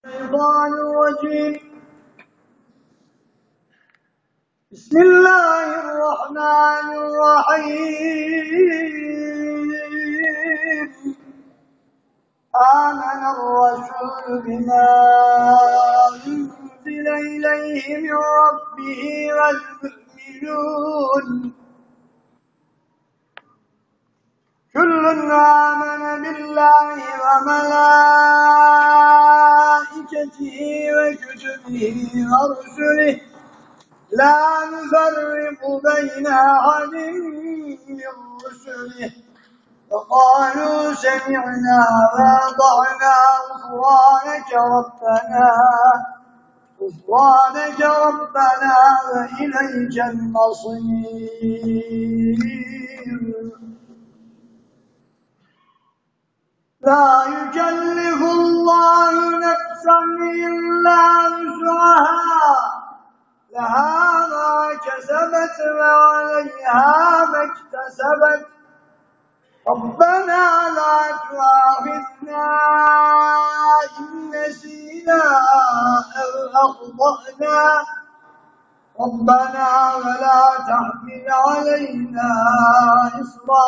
الشيطان الرجيم. بسم الله الرحمن الرحيم. آمن الرسول بما أنزل إليه من ربه والمؤمنون كل آمن بالله وملائكته وكتبه ورسله لا نفرق بين أحد من رسله وقالوا سمعنا وأطعنا غفرانك ربنا وإليك المصير. لا يكلف الله نفسا إلا وسعها لها ما كسبت وعليها ما اكتسبت ربنا لا تؤاخذنا إن نسينا أو أخطأنا ربنا ولا تحمل علينا إصرا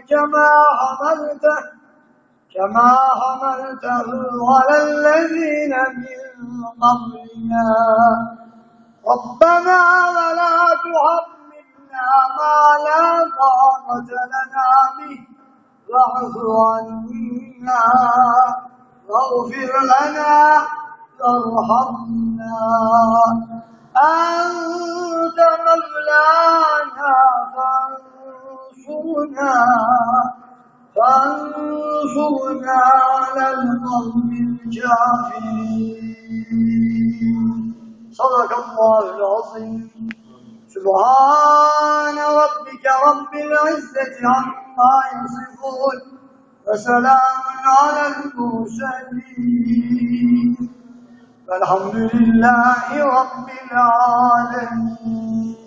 كما حملته على الذين من قبلنا ربنا ولا تحملنا ما لا طاقة لنا به واعف عنا واغفر لنا وارحمنا أنت مولانا فانصرنا على القوم الكافرين. صدق الله العظيم. سبحان ربك رب العزة عما يصفون وسلام على المرسلين والحمد لله رب العالمين.